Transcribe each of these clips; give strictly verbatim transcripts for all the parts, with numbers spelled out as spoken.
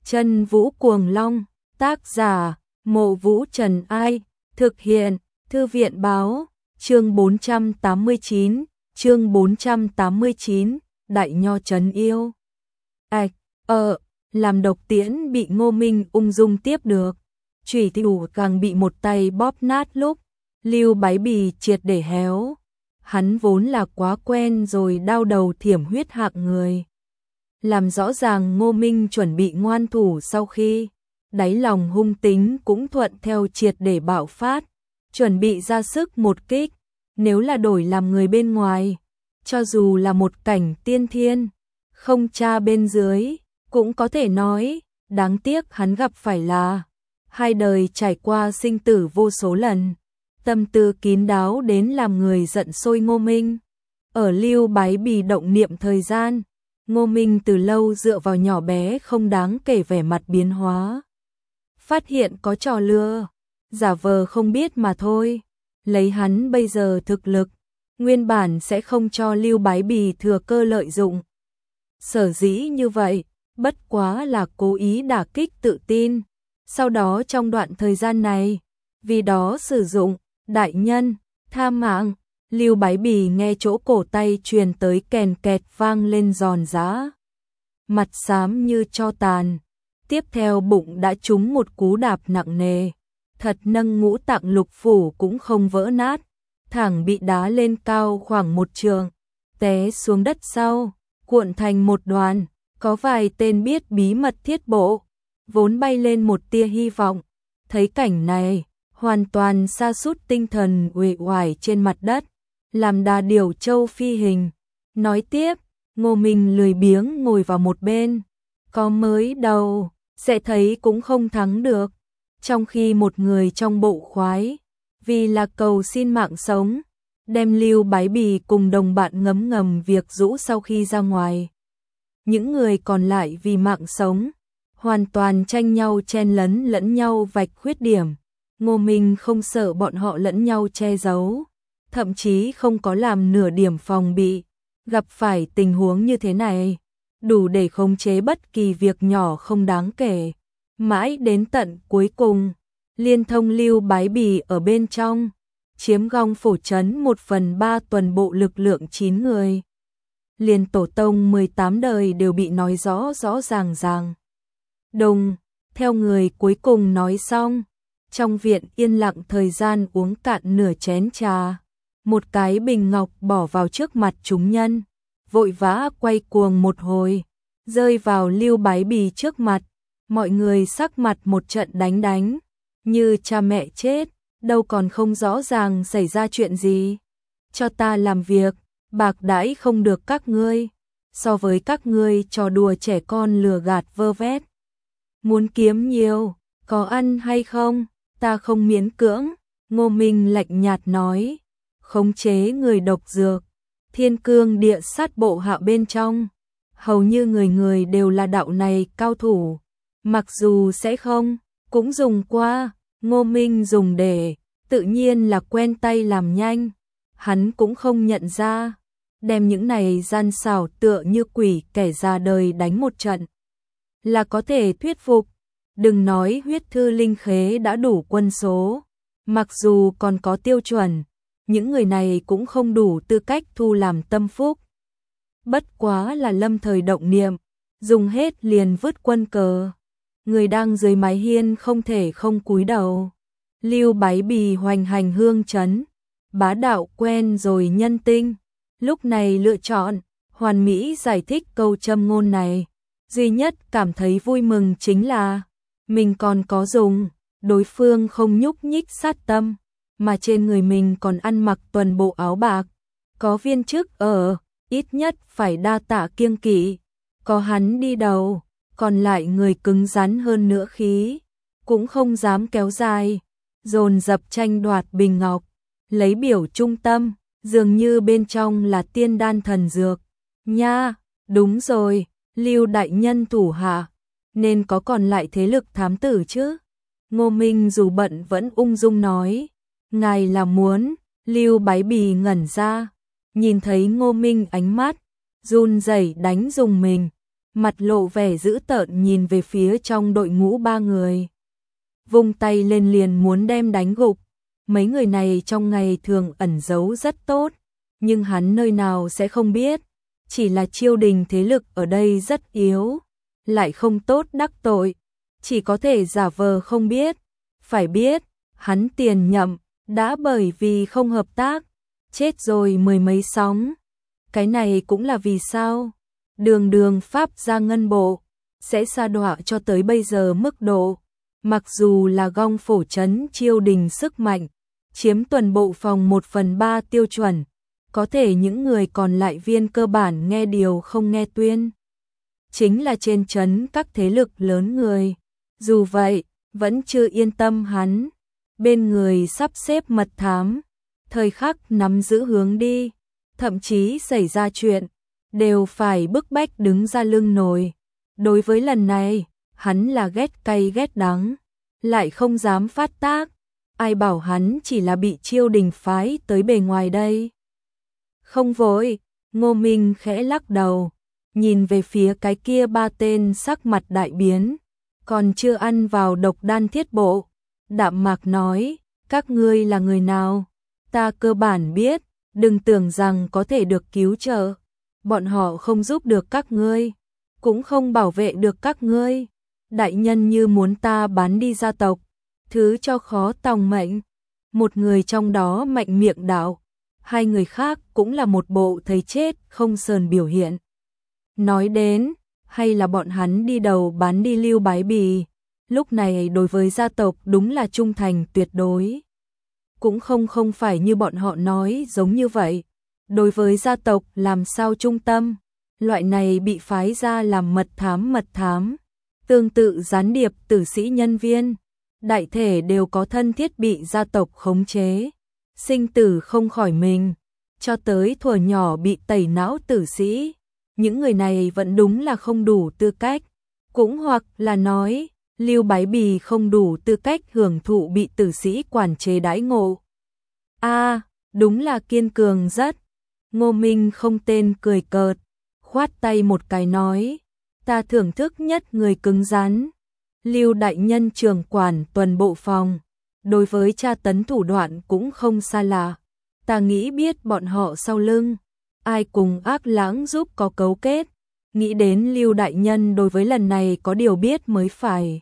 Chân Vũ Cuồng Long, tác giả, Mộ Vũ Trần Ai, thực hiện, Thư viện Báo, chương bốn trăm tám mươi chín, chương bốn trăm tám mươi chín, Đại Nho Trấn Yêu. Ảch, ờ, làm độc tiễn bị Ngô Minh ung dung tiếp được, chủy thủ càng bị một tay bóp nát lúc, Lưu Bái Bì triệt để héo. Hắn vốn là quá quen rồi đau đầu thiểm huyết hạng người. Làm rõ ràng Ngô Minh chuẩn bị ngoan thủ sau khi, đáy lòng hung tính cũng thuận theo triệt để bạo phát, chuẩn bị ra sức một kích, nếu là đổi làm người bên ngoài, cho dù là một cảnh tiên thiên, không tra bên dưới, cũng có thể nói, đáng tiếc hắn gặp phải là hai đời trải qua sinh tử vô số lần, tâm tư kín đáo đến làm người giận sôi Ngô Minh. Ở Lưu Bái Bì động niệm thời gian, Ngô Minh từ lâu dựa vào nhỏ bé không đáng kể vẻ mặt biến hóa. Phát hiện có trò lừa, giả vờ không biết mà thôi. Lấy hắn bây giờ thực lực, nguyên bản sẽ không cho Lưu Bái Bì thừa cơ lợi dụng. Sở dĩ như vậy, bất quá là cố ý đả kích tự tin. Sau đó trong đoạn thời gian này, vì đó sử dụng, đại nhân, tha mạng. Lưu Bái Bì nghe chỗ cổ tay truyền tới kèn kẹt vang lên giòn giã. Mặt xám như tro tàn. Tiếp theo bụng đã trúng một cú đạp nặng nề. Thật nâng ngũ tạng lục phủ cũng không vỡ nát. Thẳng bị đá lên cao khoảng một trường. Té xuống đất sau, cuộn thành một đoàn. Có vài tên biết bí mật thiết bộ. Vốn bay lên một tia hy vọng. Thấy cảnh này, hoàn toàn sa sút tinh thần uể oải trên mặt đất. Làm đà điểu châu phi hình. Nói tiếp, Ngô Minh lười biếng ngồi vào một bên. Có mới đầu, sẽ thấy cũng không thắng được. Trong khi một người trong bộ khoái, vì là cầu xin mạng sống, đem Lưu Bái Bì cùng đồng bạn ngấm ngầm việc rũ sau khi ra ngoài. Những người còn lại vì mạng sống, hoàn toàn tranh nhau chen lấn lẫn nhau vạch khuyết điểm. Ngô Minh không sợ bọn họ lẫn nhau che giấu. Thậm chí không có làm nửa điểm phòng bị, gặp phải tình huống như thế này, đủ để khống chế bất kỳ việc nhỏ không đáng kể. Mãi đến tận cuối cùng, liên thông Lưu Bái Bì ở bên trong, chiếm gong phổ trấn một phần ba tuần bộ lực lượng chín người. Liền tổ tông mười tám đời đều bị nói rõ rõ ràng ràng. Đồng, theo người cuối cùng nói xong, trong viện yên lặng thời gian uống cạn nửa chén trà. Một cái bình ngọc bỏ vào trước mặt chúng nhân, vội vã quay cuồng một hồi, rơi vào Lưu Bái Bì trước mặt, mọi người sắc mặt một trận đánh đánh, như cha mẹ chết, đâu còn không rõ ràng xảy ra chuyện gì. Cho ta làm việc, bạc đãi không được các ngươi, so với các ngươi trò đùa trẻ con lừa gạt vơ vét. Muốn kiếm nhiều, có ăn hay không, ta không miễn cưỡng, Ngô Minh lạnh nhạt nói. Khống chế người độc dược, thiên cương địa sát bộ hạ bên trong, hầu như người người đều là đạo này cao thủ, mặc dù sẽ không, cũng dùng qua, Ngô Minh dùng để, tự nhiên là quen tay làm nhanh, hắn cũng không nhận ra, đem những này gian xảo tựa như quỷ kẻ ra đời đánh một trận, là có thể thuyết phục, đừng nói huyết thư linh khế đã đủ quân số, mặc dù còn có tiêu chuẩn. Những người này cũng không đủ tư cách thu làm tâm phúc. Bất quá là lâm thời động niệm, dùng hết liền vứt quân cờ. Người đang dưới mái hiên không thể không cúi đầu. Lưu Bái Bì hoành hành hương trấn, bá đạo quen rồi nhân tinh. Lúc này lựa chọn, hoàn mỹ giải thích câu châm ngôn này. Duy nhất cảm thấy vui mừng chính là, mình còn có dùng, đối phương không nhúc nhích sát tâm. Mà trên người mình còn ăn mặc tuần bộ áo bạc, có viên chức ở, ít nhất phải đa tạ kiêng kỵ, có hắn đi đầu, còn lại người cứng rắn hơn nữa khí, cũng không dám kéo dài, dồn dập tranh đoạt bình ngọc, lấy biểu trung tâm, dường như bên trong là tiên đan thần dược. Nha, đúng rồi, Lưu đại nhân thủ hạ, nên có còn lại thế lực thám tử chứ? Ngô Minh dù bận vẫn ung dung nói. Ngài là muốn, Lưu Bái Bì ngẩn ra, nhìn thấy Ngô Minh ánh mắt, run rẩy đánh dùng mình, mặt lộ vẻ dữ tợn nhìn về phía trong đội ngũ ba người. Vung tay lên liền muốn đem đánh gục. Mấy người này trong ngày thường ẩn giấu rất tốt, nhưng hắn nơi nào sẽ không biết, chỉ là Chiêu Đình thế lực ở đây rất yếu, lại không tốt đắc tội, chỉ có thể giả vờ không biết. Phải biết, hắn Tiền Nhậm đã bởi vì không hợp tác, chết rồi mười mấy sóng. Cái này cũng là vì sao đường đường Pháp gia ngân bộ sẽ sa đọa cho tới bây giờ mức độ. Mặc dù là Gong Phổ trấn Chiêu Đình sức mạnh chiếm tuần bộ phòng một phần ba tiêu chuẩn, có thể những người còn lại viên cơ bản nghe điều không nghe tuyên. Chính là trên trấn các thế lực lớn người. Dù vậy, vẫn chưa yên tâm hắn. Bên người sắp xếp mật thám, thời khắc nắm giữ hướng đi, thậm chí xảy ra chuyện, đều phải bức bách đứng ra lưng nồi. Đối với lần này, hắn là ghét cay ghét đắng, lại không dám phát tác. Ai bảo hắn chỉ là bị Chiêu Đình phái tới bề ngoài đây. Không vội, Ngô Minh khẽ lắc đầu, nhìn về phía cái kia ba tên sắc mặt đại biến, còn chưa ăn vào độc đan thiết bộ. Đạm mạc nói, các ngươi là người nào? Ta cơ bản biết, đừng tưởng rằng có thể được cứu trợ. Bọn họ không giúp được các ngươi, cũng không bảo vệ được các ngươi. Đại nhân như muốn ta bán đi gia tộc, thứ cho khó tòng mệnh. Một người trong đó mạnh miệng đạo, hai người khác cũng là một bộ thấy chết không sờn biểu hiện. Nói đến, hay là bọn hắn đi đầu bán đi Lưu Bái Bì, lúc này đối với gia tộc đúng là trung thành tuyệt đối. Cũng không không phải như bọn họ nói giống như vậy. Đối với gia tộc làm sao trung tâm, loại này bị phái ra làm mật thám mật thám, tương tự gián điệp tử sĩ nhân viên, đại thể đều có thân thiết bị gia tộc khống chế, sinh tử không khỏi mình, cho tới thuở nhỏ bị tẩy não tử sĩ. Những người này vẫn đúng là không đủ tư cách, cũng hoặc là nói, Lưu Bái Bì không đủ tư cách hưởng thụ bị tử sĩ quản chế đãi ngộ. A, à, đúng là kiên cường rất. Ngô Minh không tên cười cợt, khoát tay một cái nói, ta thưởng thức nhất người cứng rắn. Lưu đại nhân trưởng quản tuần bộ phòng, đối với tra tấn thủ đoạn cũng không xa lạ. Ta nghĩ biết bọn họ sau lưng, ai cùng Ác Lãng giúp có cấu kết, nghĩ đến Lưu đại nhân đối với lần này có điều biết mới phải.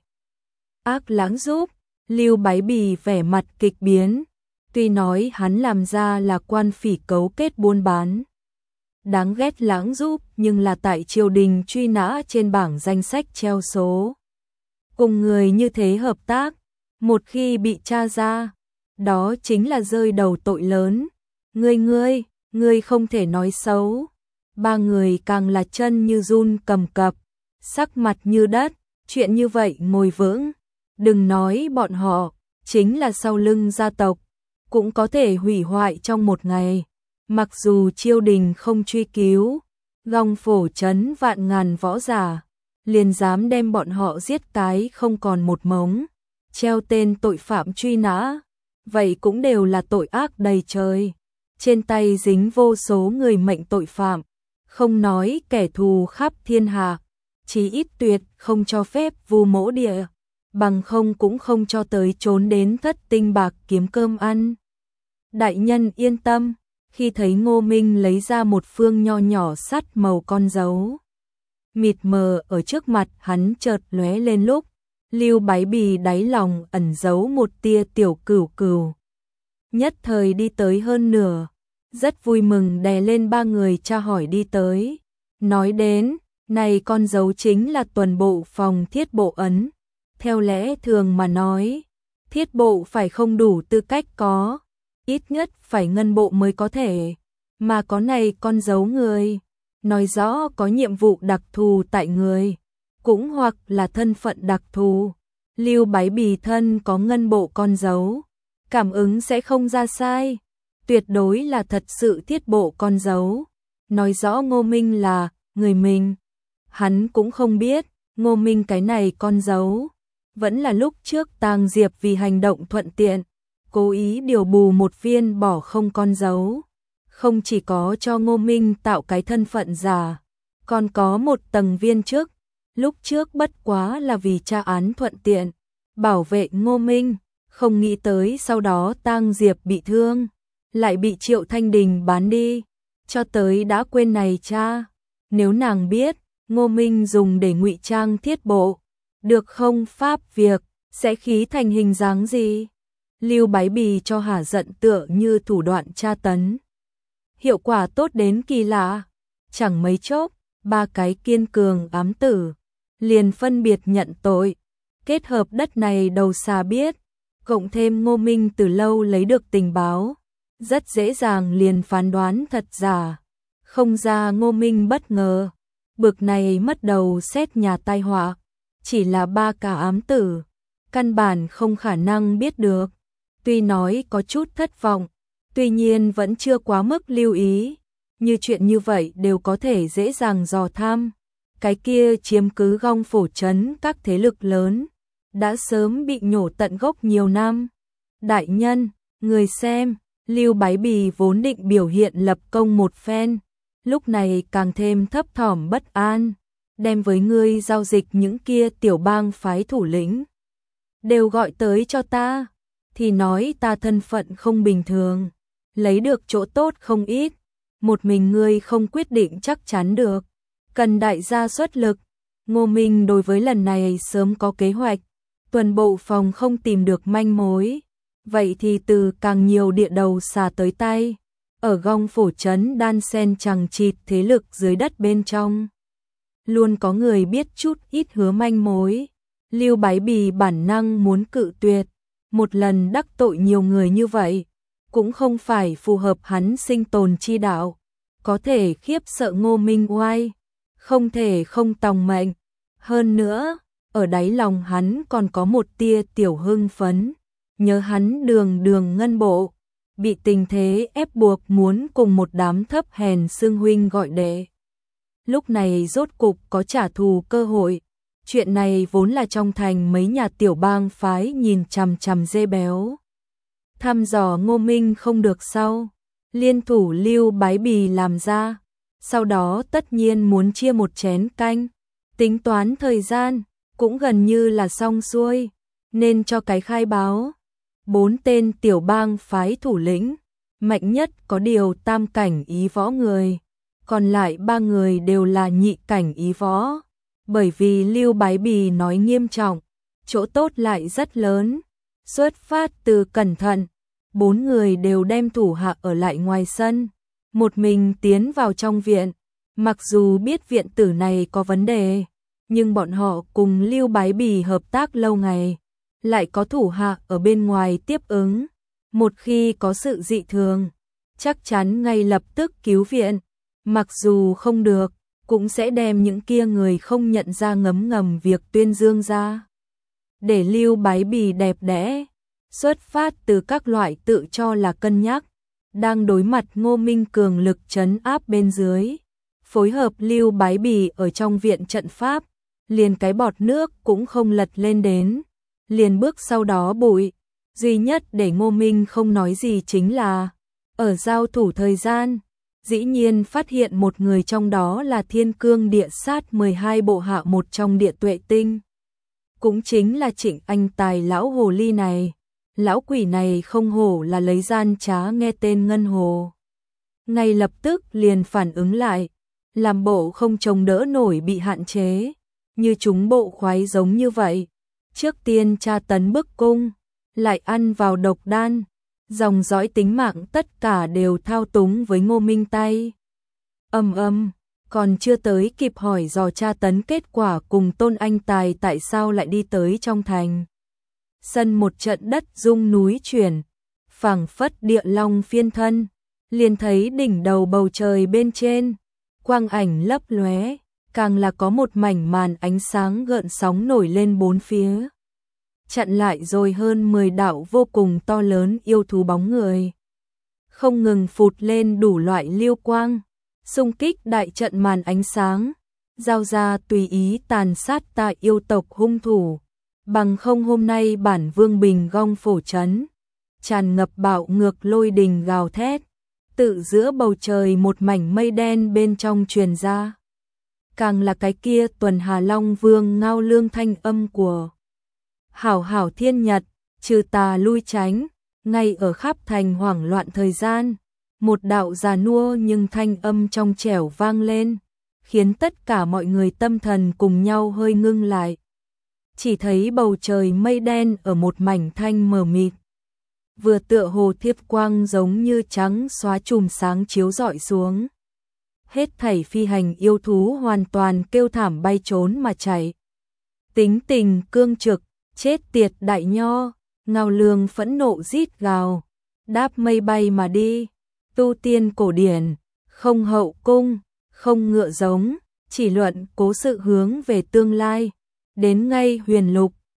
Ác Lãng giúp, Lưu Bái Bì vẻ mặt kịch biến, tuy nói hắn làm ra là quan phỉ cấu kết buôn bán. Đáng ghét Lãng giúp nhưng là tại triều đình truy nã trên bảng danh sách treo số. Cùng người như thế hợp tác, một khi bị tra ra, đó chính là rơi đầu tội lớn. Ngươi ngươi, ngươi không thể nói xấu. Ba người càng là chân như run cầm cập, sắc mặt như đất, chuyện như vậy ngồi vững. Đừng nói bọn họ, chính là sau lưng gia tộc, cũng có thể hủy hoại trong một ngày. Mặc dù triều đình không truy cứu, Gong Phổ trấn vạn ngàn võ giả, liền dám đem bọn họ giết cái không còn một mống, treo tên tội phạm truy nã, vậy cũng đều là tội ác đầy trời. Trên tay dính vô số người mệnh tội phạm, không nói kẻ thù khắp thiên hạ, chí ít tuyệt không cho phép vu mỗ địa, bằng không cũng không cho tới trốn đến thất tinh bạc kiếm cơm ăn. Đại nhân yên tâm, khi thấy Ngô Minh lấy ra một phương nho nhỏ sắt màu con dấu mịt mờ ở trước mặt hắn chợt lóe lên lúc, Lưu Bái Bì đáy lòng ẩn giấu một tia tiểu cửu cửu. Nhất thời đi tới hơn nửa, rất vui mừng đè lên ba người tra hỏi đi tới. Nói đến, này con dấu chính là tuần bộ phòng thiết bộ ấn. Theo lẽ thường mà nói, thiết bộ phải không đủ tư cách có, ít nhất phải ngân bộ mới có thể, mà có này con dấu người, nói rõ có nhiệm vụ đặc thù tại người, cũng hoặc là thân phận đặc thù. Lưu Bái Bì thân có ngân bộ con dấu, cảm ứng sẽ không ra sai, tuyệt đối là thật sự thiết bộ con dấu, nói rõ Ngô Minh là người mình. Hắn cũng không biết, Ngô Minh cái này con dấu, vẫn là lúc trước Tàng Diệp vì hành động thuận tiện, cố ý điều bù một viên bỏ không con dấu, không chỉ có cho Ngô Minh tạo cái thân phận giả, còn có một tầng viên chức, lúc trước bất quá là vì tra án thuận tiện, bảo vệ Ngô Minh, không nghĩ tới sau đó Tang Diệp bị thương, lại bị Triệu Thanh Đình bán đi, cho tới đã quên này cha. Nếu nàng biết, Ngô Minh dùng để ngụy trang thiết bộ, được không pháp việc, sẽ khí thành hình dáng gì? Lưu Bái Bì cho hả giận tựa như thủ đoạn tra tấn. Hiệu quả tốt đến kỳ lạ, chẳng mấy chốc, ba cái kiên cường ám tử, liền phân biệt nhận tội, kết hợp đất này đầu xa biết, cộng thêm Ngô Minh từ lâu lấy được tình báo, rất dễ dàng liền phán đoán thật giả, không ra Ngô Minh bất ngờ, bực này mất đầu xét nhà tai họa, chỉ là ba cả ám tử, căn bản không khả năng biết được, tuy nói có chút thất vọng, tuy nhiên vẫn chưa quá mức lưu ý, như chuyện như vậy đều có thể dễ dàng dò thăm, cái kia chiếm cứ Gong Phổ trấn các thế lực lớn, đã sớm bị nhổ tận gốc nhiều năm. Đại nhân, người xem, Lưu Bái Bì vốn định biểu hiện lập công một phen, lúc này càng thêm thấp thỏm bất an, đem với ngươi giao dịch những kia tiểu bang phái thủ lĩnh. Đều gọi tới cho ta, thì nói ta thân phận không bình thường, lấy được chỗ tốt không ít, một mình ngươi không quyết định chắc chắn được, cần đại gia xuất lực. Ngô Minh đối với lần này sớm có kế hoạch, tuần bộ phòng không tìm được manh mối, vậy thì từ càng nhiều địa đầu xà tới tay, ở Gong Phổ trấn đan sen chằng chịt thế lực dưới đất bên trong. Luôn có người biết chút ít hứa manh mối, Lưu Bái Bì bản năng muốn cự tuyệt, một lần đắc tội nhiều người như vậy, cũng không phải phù hợp hắn sinh tồn chi đạo, có thể khiếp sợ Ngô Minh oai, không thể không tòng mệnh. Hơn nữa, ở đáy lòng hắn còn có một tia tiểu hưng phấn, nhớ hắn đường đường ngân bộ, bị tình thế ép buộc muốn cùng một đám thấp hèn xưng huynh gọi đệ. Lúc này rốt cục có trả thù cơ hội, chuyện này vốn là trong thành mấy nhà tiểu bang phái nhìn chằm chằm dê béo. Thăm dò Ngô Minh không được sau, liên thủ Lưu Bái Bì làm ra, sau đó tất nhiên muốn chia một chén canh, tính toán thời gian, cũng gần như là xong xuôi, nên cho cái khai báo. Bốn tên tiểu bang phái thủ lĩnh, mạnh nhất có điều tam cảnh ý võ người, còn lại ba người đều là nhị cảnh ý võ, bởi vì Lưu Bái Bì nói nghiêm trọng, chỗ tốt lại rất lớn, xuất phát từ cẩn thận, bốn người đều đem thủ hạ ở lại ngoài sân, một mình tiến vào trong viện, mặc dù biết viện tử này có vấn đề, nhưng bọn họ cùng Lưu Bái Bì hợp tác lâu ngày, lại có thủ hạ ở bên ngoài tiếp ứng, một khi có sự dị thường, chắc chắn ngay lập tức cứu viện, mặc dù không được, cũng sẽ đem những kia người không nhận ra ngấm ngầm việc tuyên dương ra. Để Lưu Bái Bì đẹp đẽ, xuất phát từ các loại tự cho là cân nhắc, đang đối mặt Ngô Minh cường lực trấn áp bên dưới, phối hợp Lưu Bái Bì ở trong viện trận pháp, liền cái bọt nước cũng không lật lên đến, liền bước sau đó bụi, duy nhất để Ngô Minh không nói gì chính là, ở giao thủ thời gian, dĩ nhiên phát hiện một người trong đó là Thiên Cương Địa Sát mười hai bộ hạ một trong Địa Tuệ Tinh. Cũng chính là Trịnh Anh Tài lão hồ ly này, lão quỷ này không hổ là lấy gian trá nghe tên Ngân Hồ. Ngay lập tức liền phản ứng lại, làm bộ không chống đỡ nổi bị hạn chế, như chúng bộ khoái giống như vậy. Trước tiên tra tấn bức cung, lại ăn vào độc đan, dòng dõi tính mạng tất cả đều thao túng với Ngô Minh tay. Âm âm, còn chưa tới kịp hỏi dò tra tấn kết quả cùng Tôn Anh Tài tại sao lại đi tới trong thành. Sân một trận đất rung núi chuyển, phảng phất địa long phiên thân, liền thấy đỉnh đầu bầu trời bên trên, quang ảnh lấp lóe, càng là có một mảnh màn ánh sáng gợn sóng nổi lên bốn phía. Chặn lại rồi hơn mười đạo vô cùng to lớn yêu thú bóng người. Không ngừng phụt lên đủ loại liêu quang, xung kích đại trận màn ánh sáng, giao ra tùy ý tàn sát tại yêu tộc hung thủ. Bằng không hôm nay bản Vương Bình Gong Phổ trấn, tràn ngập bạo ngược lôi đình gào thét, tự giữa bầu trời một mảnh mây đen bên trong truyền ra. càng là cái kia tuần Hà Long Vương ngao lương thanh âm của hảo hảo thiên nhật, trừ tà lui tránh, ngay ở khắp thành hoảng loạn thời gian, một đạo già nua nhưng thanh âm trong trẻo vang lên, khiến tất cả mọi người tâm thần cùng nhau hơi ngưng lại. Chỉ thấy bầu trời mây đen ở một mảnh thanh mờ mịt, vừa tựa hồ thiếp quang giống như trắng xóa chùm sáng chiếu rọi xuống. Hết thảy phi hành yêu thú hoàn toàn kêu thảm bay trốn mà chạy. Tính tình cương trực, chết tiệt đại nho, ngao lương phẫn nộ rít gào, đáp mây bay mà đi. Tu tiên cổ điển, không hậu cung, không ngựa giống, chỉ luận cố sự hướng về tương lai. Đến ngay huyền lục,